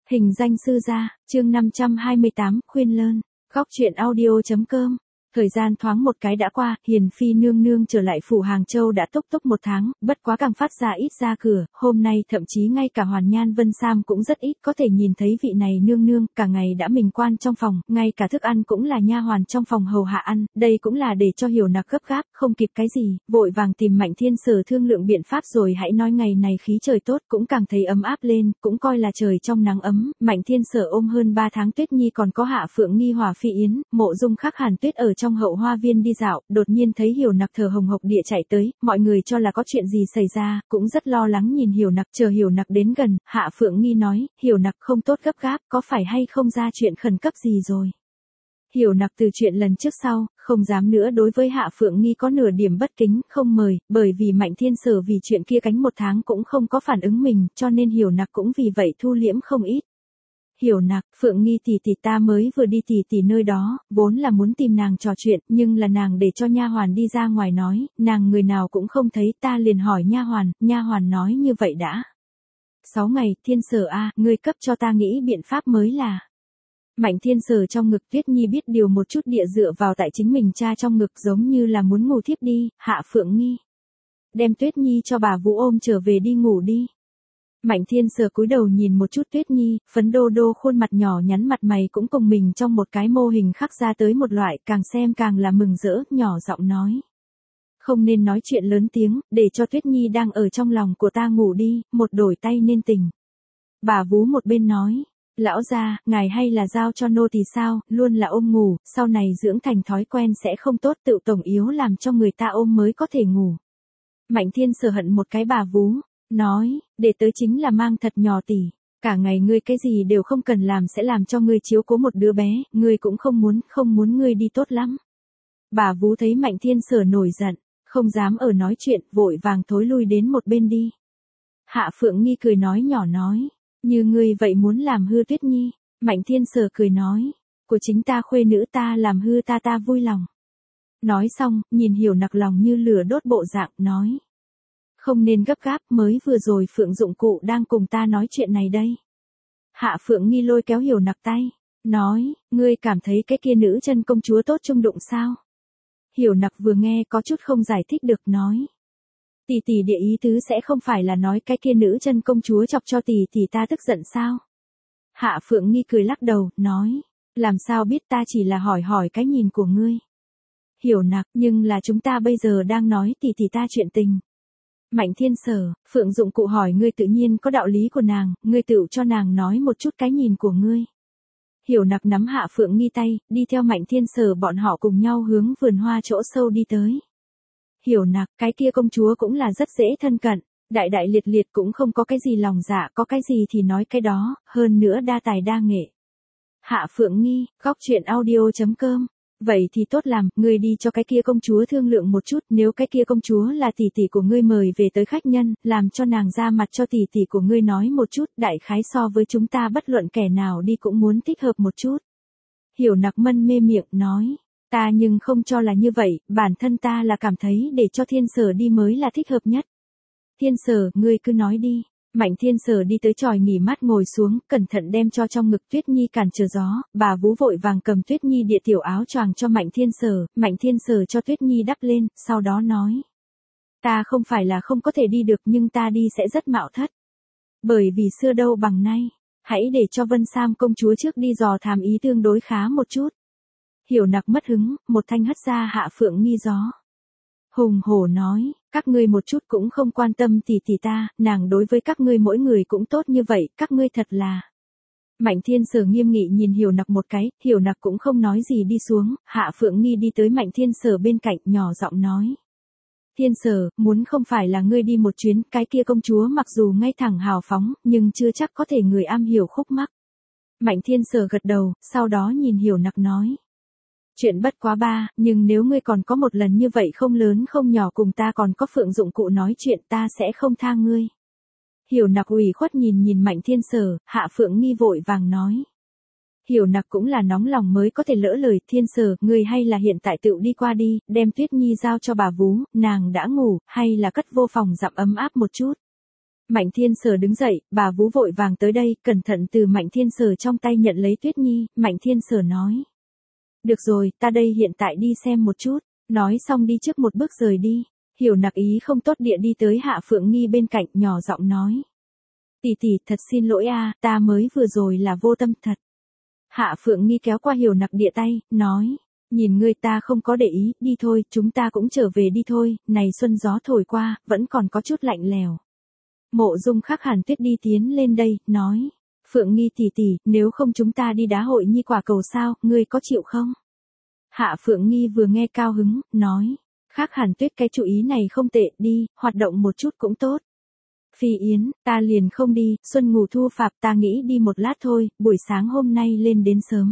Hình danh sư gia, chương 528, khuyên lơn, góc truyện audio.com. Thời gian thoáng một cái đã qua, Hiền Phi nương nương trở lại phủ Hàng Châu đã túc 1 tháng, bất quá càng phát ra ít ra cửa, hôm nay thậm chí ngay cả Hoàn Nhan Vân Sam cũng rất ít có thể nhìn thấy vị này nương nương, cả ngày đã mình quan trong phòng, ngay cả thức ăn cũng là nha hoàn trong phòng hầu hạ ăn, đây cũng là để cho Hiểu Nặc gấp gáp, không kịp cái gì, vội vàng tìm Mạnh Thiên Sở thương lượng biện pháp rồi hãy nói ngày này khí trời tốt cũng càng thấy ấm áp lên, cũng coi là trời trong nắng ấm, Mạnh Thiên Sở ôm hơn 3 tháng Tuyết Nhi còn có Hạ Phượng Nghi Hòa Phi Yến, Mộ Dung Khắc Hàn Tuyết ở trong hậu hoa viên đi dạo, đột nhiên thấy Hiểu Nặc thở hồng hộc địa chạy tới, mọi người cho là có chuyện gì xảy ra, cũng rất lo lắng nhìn Hiểu Nặc, chờ Hiểu Nặc đến gần, Hạ Phượng Nghi nói, Hiểu Nặc không tốt gấp gáp, có phải hay không ra chuyện khẩn cấp gì rồi. Hiểu Nặc từ chuyện lần trước sau, không dám nữa đối với Hạ Phượng Nghi có nửa điểm bất kính, không mời, bởi vì Mạnh Thiên Sở vì chuyện kia cánh 1 tháng cũng không có phản ứng mình, cho nên Hiểu Nặc cũng vì vậy thu liễm không ít. Hiểu Nặc, Phượng Nghi tỷ tỷ ta mới vừa đi tỷ tỷ nơi đó, vốn là muốn tìm nàng trò chuyện, nhưng là nàng để cho nha hoàn đi ra ngoài nói, nàng người nào cũng không thấy, ta liền hỏi nha hoàn nói như vậy đã. 6 ngày, Thiên Sở a, ngươi cấp cho ta nghĩ biện pháp mới là. Mạnh Thiên Sở trong ngực Tuyết Nhi biết điều một chút địa dựa vào tại chính mình cha trong ngực giống như là muốn ngủ thiếp đi, Hạ Phượng Nghi. Đem Tuyết Nhi cho bà Vũ ôm trở về đi ngủ đi. Mạnh Thiên Sở cúi đầu nhìn một chút Tuyết Nhi, phấn đô đô khuôn mặt nhỏ nhắn mặt mày cũng cùng mình trong một cái mô hình khắc ra tới một loại, càng xem càng là mừng rỡ, nhỏ giọng nói. Không nên nói chuyện lớn tiếng, để cho Tuyết Nhi đang ở trong lòng của ta ngủ đi, một đổi tay nên tình. Bà Vú một bên nói, lão gia, ngài hay là giao cho nô tỳ sao, luôn là ôm ngủ, sau này dưỡng thành thói quen sẽ không tốt, tự tổng yếu làm cho người ta ôm mới có thể ngủ. Mạnh Thiên Sở hận một cái bà Vú. Nói, để tới chính là mang thật nhỏ tỷ, cả ngày ngươi cái gì đều không cần làm sẽ làm cho ngươi chiếu cố một đứa bé, ngươi cũng không muốn ngươi đi tốt lắm. Bà Vú thấy Mạnh Thiên Sở nổi giận, không dám ở nói chuyện, vội vàng thối lui đến một bên đi. Hạ Phượng Nghi cười nói nhỏ nói, như ngươi vậy muốn làm hư Tuyết Nhi, Mạnh Thiên Sở cười nói, của chính ta khuê nữ ta làm hư ta vui lòng. Nói xong, nhìn Hiểu Nặc lòng như lửa đốt bộ dạng, nói. Không nên gấp gáp, mới vừa rồi Phượng dụng cụ đang cùng ta nói chuyện này đây. Hạ Phượng Nghi lôi kéo Hiểu Nặc tay, nói, ngươi cảm thấy cái kia nữ chân công chúa tốt trung đụng sao? Hiểu Nặc vừa nghe có chút không giải thích được nói. Tỷ tỷ địa ý tứ sẽ không phải là nói cái kia nữ chân công chúa chọc cho tỷ tỷ ta tức giận sao? Hạ Phượng Nghi cười lắc đầu, nói, làm sao biết, ta chỉ là hỏi cái nhìn của ngươi. Hiểu Nặc, nhưng là chúng ta bây giờ đang nói tỷ tỷ ta chuyện tình. Mạnh Thiên Sở, Phượng dụng cụ hỏi ngươi tự nhiên có đạo lý của nàng, ngươi tự cho nàng nói một chút cái nhìn của ngươi. Hiểu Nặc nắm Hạ Phượng Nghi tay, đi theo Mạnh Thiên Sở bọn họ cùng nhau hướng vườn hoa chỗ sâu đi tới. Hiểu Nặc, cái kia công chúa cũng là rất dễ thân cận, đại đại liệt liệt cũng không có cái gì lòng dạ, có cái gì thì nói cái đó, hơn nữa đa tài đa nghệ. Hạ Phượng Nghi, góc truyện audio.com. Vậy thì tốt làm, ngươi đi cho cái kia công chúa thương lượng một chút, nếu cái kia công chúa là tỷ tỷ của ngươi mời về tới khách nhân, làm cho nàng ra mặt cho tỷ tỷ của ngươi nói một chút, đại khái so với chúng ta bất luận kẻ nào đi cũng muốn thích hợp một chút. Hiểu Nặc mân mê miệng, nói, ta nhưng không cho là như vậy, bản thân ta là cảm thấy để cho Thiên Sở đi mới là thích hợp nhất. Thiên Sở, ngươi cứ nói đi. Mạnh Thiên Sở đi tới chòi nghỉ mát ngồi xuống, cẩn thận đem cho trong ngực Tuyết Nhi cản trở gió, bà Vú vội vàng cầm Tuyết Nhi địa tiểu áo choàng cho Mạnh Thiên Sở cho Tuyết Nhi đắp lên, sau đó nói. Ta không phải là không có thể đi được nhưng ta đi sẽ rất mạo thất. Bởi vì xưa đâu bằng nay, hãy để cho Vân Sam công chúa trước đi dò thám ý tương đối khá một chút. Hiểu Nặc mất hứng, một thanh hất ra Hạ Phượng Nghi gió. Hùng hổ nói, các ngươi một chút cũng không quan tâm tỷ tỷ ta, nàng đối với các ngươi mỗi người cũng tốt như vậy, các ngươi thật là. Mạnh Thiên Sở nghiêm nghị nhìn Hiểu Nặc một cái, Hiểu Nặc cũng không nói gì đi xuống, Hạ Phượng Nghi đi tới Mạnh Thiên Sở bên cạnh, nhỏ giọng nói. Thiên Sở, muốn không phải là ngươi đi một chuyến, cái kia công chúa mặc dù ngay thẳng hào phóng, nhưng chưa chắc có thể người am hiểu khúc mắc. Mạnh Thiên Sở gật đầu, sau đó nhìn Hiểu Nặc nói. Chuyện bất quá ba, nhưng nếu ngươi còn có một lần như vậy không lớn không nhỏ cùng ta còn có Phượng dụng cụ nói chuyện ta sẽ không tha ngươi. Hiểu Nặc ủy khuất nhìn Mạnh Thiên Sở, Hạ Phượng Nghi vội vàng nói. Hiểu Nặc cũng là nóng lòng mới có thể lỡ lời, Thiên Sở, ngươi hay là hiện tại tự đi qua đi, đem Tuyết Nhi giao cho bà Vú, nàng đã ngủ, hay là cất vô phòng dặm ấm áp một chút. Mạnh Thiên Sở đứng dậy, bà Vú vội vàng tới đây, cẩn thận từ Mạnh Thiên Sở trong tay nhận lấy Tuyết Nhi, Mạnh Thiên Sở nói. Được rồi, ta đây hiện tại đi xem một chút, nói xong đi trước một bước rời đi. Hiểu Nặc ý không tốt địa đi tới Hạ Phượng Nghi bên cạnh, nhỏ giọng nói. Tỷ tỷ, thật xin lỗi a, ta mới vừa rồi là vô tâm thật. Hạ Phượng Nghi kéo qua Hiểu Nặc địa tay, nói. Nhìn ngươi ta không có để ý, đi thôi, chúng ta cũng trở về đi thôi, này xuân gió thổi qua, vẫn còn có chút lạnh lèo. Mộ Dung Khắc Hàn Tuyết đi tiến lên đây, nói. Phượng Nghi tỷ tỷ, nếu không chúng ta đi đá hội nhi quả cầu sao, ngươi có chịu không? Hạ Phượng Nghi vừa nghe cao hứng, nói. Khắc Hàn Tuyết cái chủ ý này không tệ, đi, hoạt động một chút cũng tốt. Phi Yến, ta liền không đi, xuân ngủ thu phạp, ta nghĩ đi một lát thôi, buổi sáng hôm nay lên đến sớm.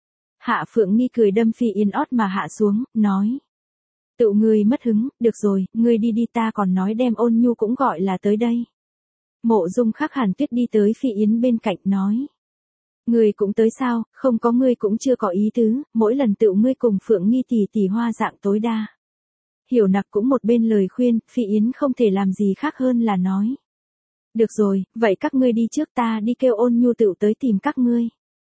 Hạ Phượng Nghi cười đâm Phi Yến ót mà hạ xuống, nói. Tự ngươi mất hứng, được rồi, ngươi đi đi, ta còn nói đem Ôn Nhu cũng gọi là tới đây. Mộ Dung Khắc Hàn Tuyết đi tới Phi Yến bên cạnh, nói. Ngươi cũng tới sao, không có ngươi cũng chưa có ý tứ, mỗi lần tự ngươi cùng Phượng Nghi tỷ tỷ hoa dạng tối đa. Hiểu Nặc cũng một bên lời khuyên, Phi Yến không thể làm gì khác hơn là nói. Được rồi, vậy các ngươi đi trước, ta đi kêu Ôn Nhu tự tới tìm các ngươi.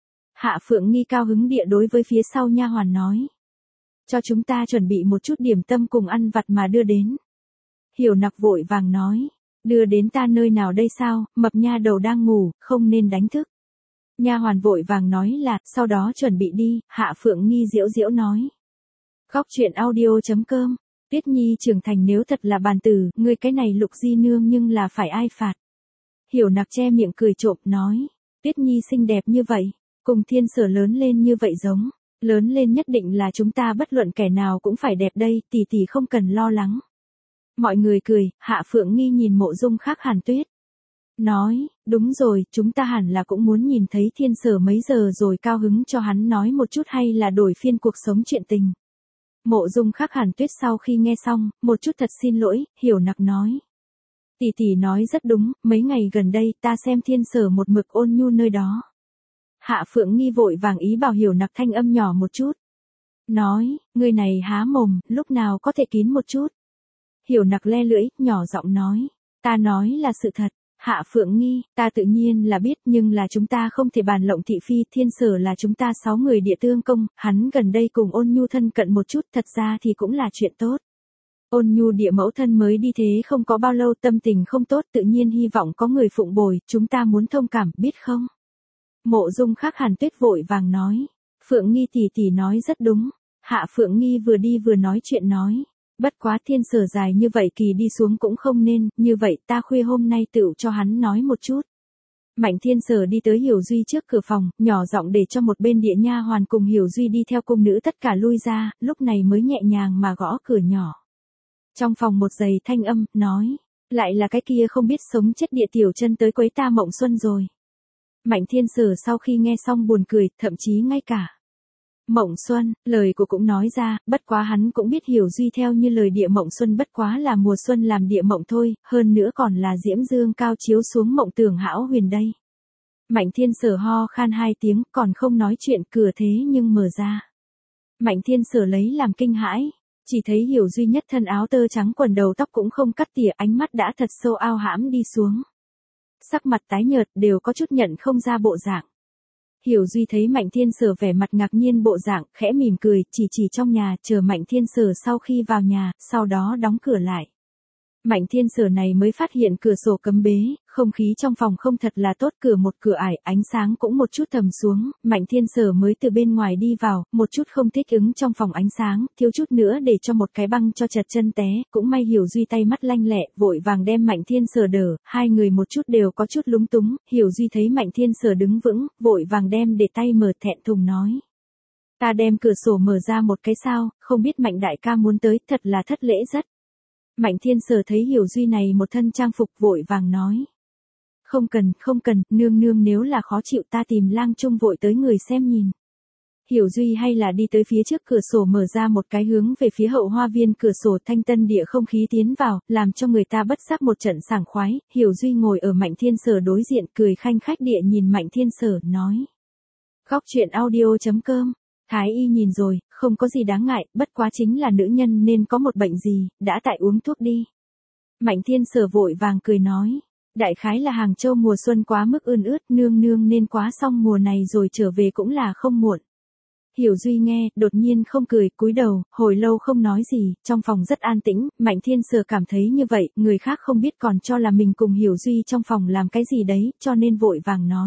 Hạ Phượng Nghi cao hứng địa đối với phía sau nha hoàn nói. Cho chúng ta chuẩn bị một chút điểm tâm cùng ăn vặt mà đưa đến. Hiểu Nặc vội vàng nói. Đưa đến ta nơi nào đây sao, mập nha đầu đang ngủ, không nên đánh thức. Nha hoàn vội vàng nói là, sau đó chuẩn bị đi, Hạ Phượng Nghi giễu giễu nói. Góc truyện audio.com, Tuyết Nhi trưởng thành nếu thật là bàn tử, ngươi cái này Lục Di Nương nhưng là phải ai phạt. Hiểu Nặc che miệng cười trộm, nói. Tuyết Nhi xinh đẹp như vậy, cùng Thiên Sở lớn lên như vậy giống, lớn lên nhất định là chúng ta bất luận kẻ nào cũng phải đẹp đây, tỷ tỷ không cần lo lắng. Mọi người cười, Hạ Phượng Nghi nhìn Mộ Dung Khắc Hàn Tuyết. Nói, đúng rồi, chúng ta hẳn là cũng muốn nhìn thấy Thiên Sở mấy giờ rồi cao hứng cho hắn nói một chút hay là đổi phiên cuộc sống chuyện tình. Mộ Dung Khắc Hàn Tuyết sau khi nghe xong, một chút thật xin lỗi, Hiểu Nặc nói. Tỷ tỷ nói rất đúng, mấy ngày gần đây ta xem Thiên Sở một mực Ôn Nhu nơi đó. Hạ Phượng Nghi vội vàng ý bảo Hiểu Nặc thanh âm nhỏ một chút. Nói, người này há mồm, lúc nào có thể kín một chút. Hiểu Nặc le lưỡi, nhỏ giọng nói. Ta nói là sự thật. Hạ Phượng Nghi, ta tự nhiên là biết nhưng là chúng ta không thể bàn lộng thị phi. Thiên Sở là chúng ta 6 người địa tương công, hắn gần đây cùng Ôn Nhu thân cận một chút, thật ra thì cũng là chuyện tốt. Ôn Nhu địa mẫu thân mới đi thế không có bao lâu, tâm tình không tốt, tự nhiên hy vọng có người phụng bồi, chúng ta muốn thông cảm, biết không? Mộ Dung Khắc Hàn Tuyết vội vàng nói. Phượng Nghi tỷ tỷ nói rất đúng. Hạ Phượng Nghi vừa đi vừa nói chuyện nói. Bất quá Thiên Sở dài như vậy kỳ đi xuống cũng không nên, như vậy ta khuya hôm nay tự cho hắn nói một chút. Mạnh Thiên Sở đi tới Hiểu Duy trước cửa phòng, nhỏ giọng để cho một bên địa nha hoàn cùng Hiểu Duy đi theo cung nữ tất cả lui ra, lúc này mới nhẹ nhàng mà gõ cửa nhỏ. Trong phòng một giây thanh âm, nói, lại là cái kia không biết sống chết địa tiểu chân tới quấy ta mộng xuân rồi. Mạnh Thiên Sở sau khi nghe xong buồn cười, thậm chí ngay cả Mộng Xuân, lời của cũng nói ra, bất quá hắn cũng biết Hiểu Duy theo như lời địa mộng xuân bất quá là mùa xuân làm địa mộng thôi, hơn nữa còn là diễm dương cao chiếu xuống mộng tưởng hão huyền đây. Mạnh Thiên Sở ho khan 2 tiếng, còn không nói chuyện, cửa thế nhưng mở ra. Mạnh Thiên Sở lấy làm kinh hãi, chỉ thấy Hiểu Duy nhất thân áo tơ trắng quần đầu tóc cũng không cắt tỉa, ánh mắt đã thật sâu ao hãm đi xuống. Sắc mặt tái nhợt, đều có chút nhận không ra bộ dạng. Hiểu Duy thấy Mạnh Thiên Sở vẻ mặt ngạc nhiên bộ dạng, khẽ mỉm cười, chỉ trong nhà, chờ Mạnh Thiên Sở sau khi vào nhà, sau đó đóng cửa lại. Mạnh Thiên Sở này mới phát hiện cửa sổ cấm bế, không khí trong phòng không thật là tốt, cửa một cửa ải, ánh sáng cũng một chút thầm xuống, Mạnh Thiên Sở mới từ bên ngoài đi vào, một chút không thích ứng trong phòng ánh sáng, thiếu chút nữa để cho một cái băng cho chật chân té, cũng may Hiểu Duy tay mắt lanh lẹ, vội vàng đem Mạnh Thiên Sở đỡ, hai người một chút đều có chút lúng túng, Hiểu Duy thấy Mạnh Thiên Sở đứng vững, vội vàng đem để tay mở, thẹn thùng nói. Ta đem cửa sổ mở ra một cái sao, không biết Mạnh đại ca muốn tới, thật là thất lễ rất. Mạnh Thiên Sở thấy Hiểu Duy này một thân trang phục vội vàng nói. Không cần, nương nương nếu là khó chịu ta tìm lang trung vội tới người xem nhìn. Hiểu Duy hay là đi tới phía trước cửa sổ mở ra một cái hướng về phía hậu hoa viên, cửa sổ thanh tân địa không khí tiến vào, làm cho người ta bất giác một trận sảng khoái. Hiểu Duy ngồi ở Mạnh Thiên Sở đối diện, cười khanh khách địa nhìn Mạnh Thiên Sở, nói. Góc truyện audio.com, Thái y nhìn rồi, không có gì đáng ngại, bất quá chính là nữ nhân nên có một bệnh gì, đã tại uống thuốc đi. Mạnh Thiên Sở vội vàng cười nói. Đại khái là Hàng Châu mùa xuân quá mức ươn ướt, nương nương nên quá xong mùa này rồi trở về cũng là không muộn. Hiểu Duy nghe, đột nhiên không cười, cúi đầu, hồi lâu không nói gì, trong phòng rất an tĩnh, Mạnh Thiên Sở cảm thấy như vậy, người khác không biết còn cho là mình cùng Hiểu Duy trong phòng làm cái gì đấy, cho nên vội vàng nói.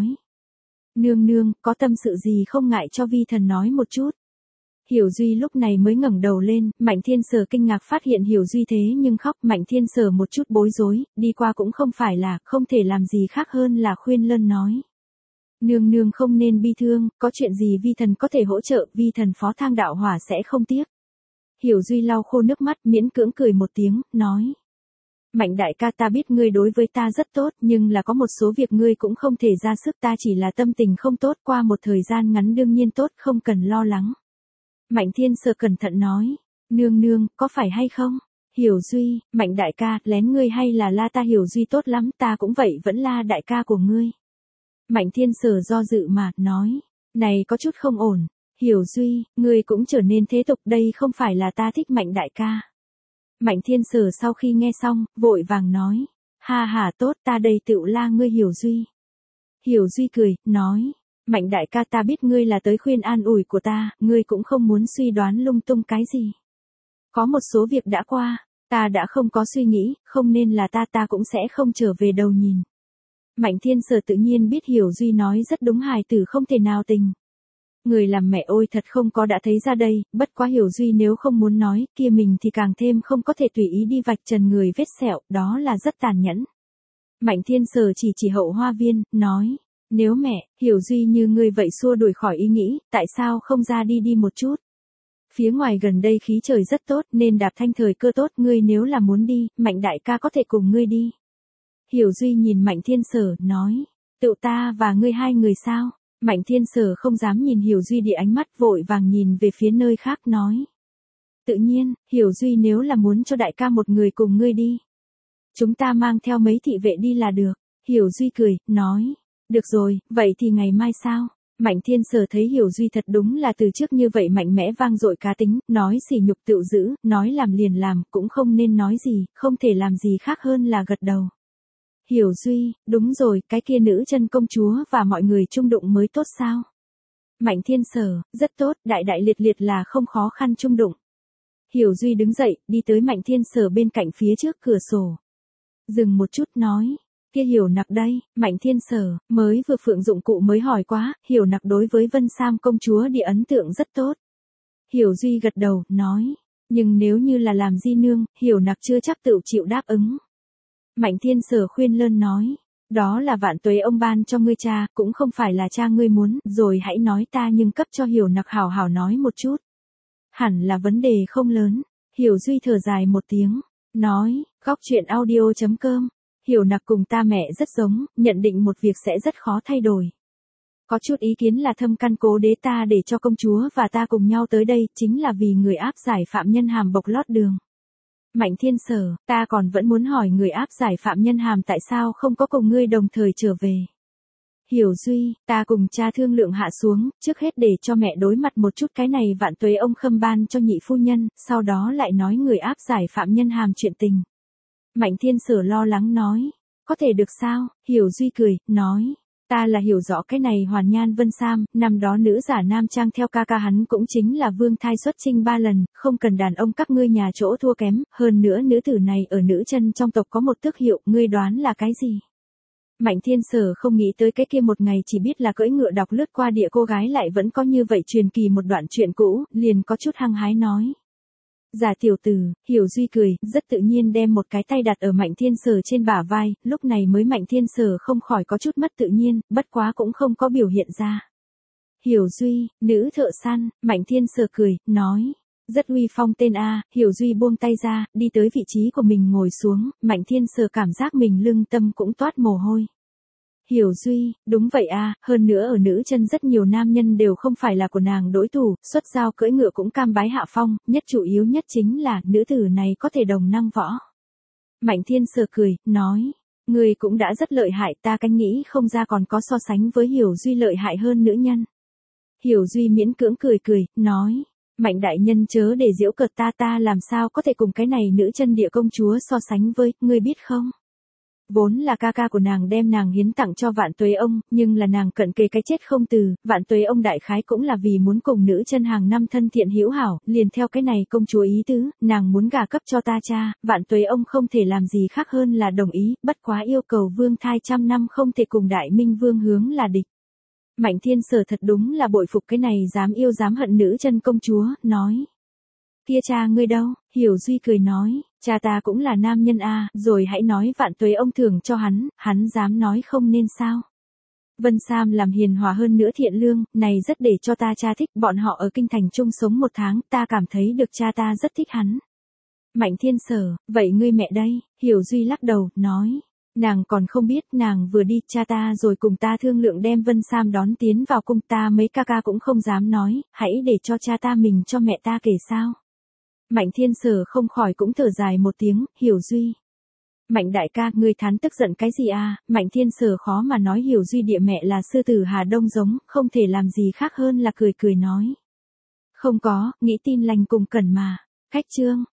Nương nương, có tâm sự gì không ngại cho vi thần nói một chút. Hiểu Duy lúc này mới ngẩng đầu lên, Mạnh Thiên Sở kinh ngạc phát hiện Hiểu Duy thế nhưng khóc, Mạnh Thiên Sở một chút bối rối, đi qua cũng không phải là, không thể làm gì khác hơn là khuyên lơn nói. Nương nương không nên bi thương, có chuyện gì vi thần có thể hỗ trợ, vi thần phó thang đạo hỏa sẽ không tiếc. Hiểu Duy lau khô nước mắt, miễn cưỡng cười một tiếng, nói. Mạnh đại ca, ta biết ngươi đối với ta rất tốt, nhưng là có một số việc ngươi cũng không thể ra sức, ta chỉ là tâm tình không tốt, qua một thời gian ngắn đương nhiên tốt, không cần lo lắng. Mạnh Thiên Sở cẩn thận nói. Nương nương, có phải hay không? Hiểu Duy, Mạnh đại ca, lén ngươi hay là la ta? Hiểu Duy tốt lắm, ta cũng vậy, vẫn la đại ca của ngươi. Mạnh Thiên Sở do dự mà, nói. Này có chút không ổn. Hiểu Duy, ngươi cũng trở nên thế tục, đây không phải là ta thích Mạnh đại ca. Mạnh Thiên Sở sau khi nghe xong, vội vàng nói. Ha ha tốt, ta đây tựu la ngươi Hiểu Duy. Hiểu Duy cười, nói. Mạnh đại ca, ta biết ngươi là tới khuyên an ủi của ta, ngươi cũng không muốn suy đoán lung tung cái gì. Có một số việc đã qua, ta đã không có suy nghĩ, không nên là ta cũng sẽ không trở về đầu nhìn. Mạnh Thiên Sở tự nhiên biết Hiểu Duy nói rất đúng, hài tử không thể nào tình. Người làm mẹ ôi thật không có đã thấy ra đây, bất quá Hiểu Duy nếu không muốn nói, kia mình thì càng thêm không có thể tùy ý đi vạch trần người vết sẹo, đó là rất tàn nhẫn. Mạnh Thiên Sở chỉ hậu hoa viên, nói. Nếu mẹ, Hiểu Duy như ngươi vậy xua đuổi khỏi ý nghĩ, tại sao không ra đi một chút? Phía ngoài gần đây khí trời rất tốt nên đạp thanh thời cơ tốt, ngươi nếu là muốn đi, Mạnh đại ca có thể cùng ngươi đi. Hiểu Duy nhìn Mạnh Thiên Sở, nói. Tự ta và ngươi hai người sao? Mạnh Thiên Sở không dám nhìn Hiểu Duy đi, ánh mắt vội vàng nhìn về phía nơi khác, nói. Tự nhiên, Hiểu Duy nếu là muốn cho đại ca một người cùng ngươi đi. Chúng ta mang theo mấy thị vệ đi là được. Hiểu Duy cười, nói. Được rồi, vậy thì ngày mai sao? Mạnh Thiên Sở thấy Hiểu Duy thật đúng là từ trước như vậy mạnh mẽ vang dội cá tính, nói sỉ nhục tựu giữ, nói làm liền làm, cũng không nên nói gì, không thể làm gì khác hơn là gật đầu. Hiểu Duy, đúng rồi, cái kia nữ chân công chúa và mọi người chung đụng mới tốt sao? Mạnh Thiên Sở, rất tốt, đại đại liệt liệt là không khó khăn chung đụng. Hiểu Duy đứng dậy, đi tới Mạnh Thiên Sở bên cạnh phía trước cửa sổ. Dừng một chút nói. Kia Hiểu Nặc đây, Mạnh Thiên Sở, mới vừa Phượng dụng cụ mới hỏi quá, Hiểu Nặc đối với Vân Sam công chúa địa ấn tượng rất tốt. Hiểu Duy gật đầu, nói, nhưng nếu như là làm di nương, Hiểu Nặc chưa chắc tự chịu đáp ứng. Mạnh Thiên Sở khuyên lơn nói, đó là vạn tuế ông ban cho ngươi cha, cũng không phải là cha ngươi muốn, rồi hãy nói ta nhưng cấp cho Hiểu Nặc hảo hảo nói một chút. Hẳn là vấn đề không lớn. Hiểu Duy thở dài một tiếng, nói, góc chuyện audio.com. Hiểu Nặc cùng ta mẹ rất giống, nhận định một việc sẽ rất khó thay đổi. Có chút ý kiến là thâm căn cố đế ta để cho công chúa và ta cùng nhau tới đây, chính là vì người áp giải phạm nhân hàm bộc lót đường. Mạnh Thiên Sở, ta còn vẫn muốn hỏi người áp giải phạm nhân hàm tại sao không có cùng ngươi đồng thời trở về. Hiểu Duy, ta cùng cha thương lượng hạ xuống, trước hết để cho mẹ đối mặt một chút cái này vạn tuế ông khâm ban cho nhị phu nhân, sau đó lại nói người áp giải phạm nhân hàm chuyện tình. Mạnh Thiên Sở lo lắng nói, có thể được sao? Hiểu Duy cười, nói, ta là hiểu rõ cái này Hoàn Nhan Vân Sam, năm đó nữ giả nam trang theo ca ca hắn cũng chính là vương thai xuất trinh 3 lần, không cần đàn ông các ngươi nhà chỗ thua kém, hơn nữa nữ tử này ở nữ chân trong tộc có một tước hiệu, ngươi đoán là cái gì? Mạnh Thiên Sở không nghĩ tới cái kia một ngày chỉ biết là cưỡi ngựa đọc lướt qua địa cô gái lại vẫn có như vậy truyền kỳ một đoạn chuyện cũ, liền có chút hăng hái nói. Giả tiểu tử, Hiểu Duy cười, rất tự nhiên đem một cái tay đặt ở Mạnh Thiên Sở trên bả vai, lúc này mới Mạnh Thiên Sở không khỏi có chút mất tự nhiên, bất quá cũng không có biểu hiện ra. Hiểu Duy, nữ thợ săn, Mạnh Thiên Sở cười, nói, rất uy phong tên A, Hiểu Duy buông tay ra, đi tới vị trí của mình ngồi xuống, Mạnh Thiên Sở cảm giác mình lưng tâm cũng toát mồ hôi. Hiểu Duy, đúng vậy a, hơn nữa ở nữ chân rất nhiều nam nhân đều không phải là của nàng đối thủ, xuất giao cưỡi ngựa cũng cam bái hạ phong, nhất chủ yếu nhất chính là nữ tử này có thể đồng năng võ. Mạnh Thiên Sở cười, nói, người cũng đã rất lợi hại, ta canh nghĩ không ra còn có so sánh với Hiểu Duy lợi hại hơn nữ nhân. Hiểu Duy miễn cưỡng cười, nói, Mạnh đại nhân chớ để giễu cợt ta làm sao có thể cùng cái này nữ chân địa công chúa so sánh với, ngươi biết không? Vốn là ca ca của nàng đem nàng hiến tặng cho Vạn Tuế ông, nhưng là nàng cận kề cái chết không từ, Vạn Tuế ông đại khái cũng là vì muốn cùng nữ chân hàng năm thân thiện hữu hảo, liền theo cái này công chúa ý tứ, nàng muốn gả cấp cho ta cha, Vạn Tuế ông không thể làm gì khác hơn là đồng ý, bất quá yêu cầu vương thai trăm năm không thể cùng Đại Minh vương hướng là địch. Mạnh Thiên Sở thật đúng là bội phục cái này dám yêu dám hận nữ chân công chúa, nói. Kia cha ngươi đâu? Hiểu Duy cười nói, cha ta cũng là nam nhân a, rồi hãy nói Vạn Tuế ông thưởng cho hắn dám nói không nên sao? Vân Sam làm hiền hòa hơn nữa thiện lương, này rất để cho ta cha thích, bọn họ ở kinh thành chung sống 1 tháng, ta cảm thấy được cha ta rất thích hắn. Mạnh Thiên Sở, vậy ngươi mẹ đây? Hiểu Duy lắc đầu, nói. Nàng còn không biết, nàng vừa đi, cha ta rồi cùng ta thương lượng đem Vân Sam đón tiến vào cung, ta mấy ca ca cũng không dám nói, hãy để cho cha ta mình cho mẹ ta kể sao. Mạnh Thiên Sở không khỏi cũng thở dài một tiếng, Hiểu Duy. Mạnh đại ca, ngươi thán tức giận cái gì à? Mạnh Thiên Sở khó mà nói Hiểu Duy địa mẹ là sư tử Hà Đông giống, không thể làm gì khác hơn là cười cười nói. Không có, nghĩ tin lành cùng cần mà. Khách trương.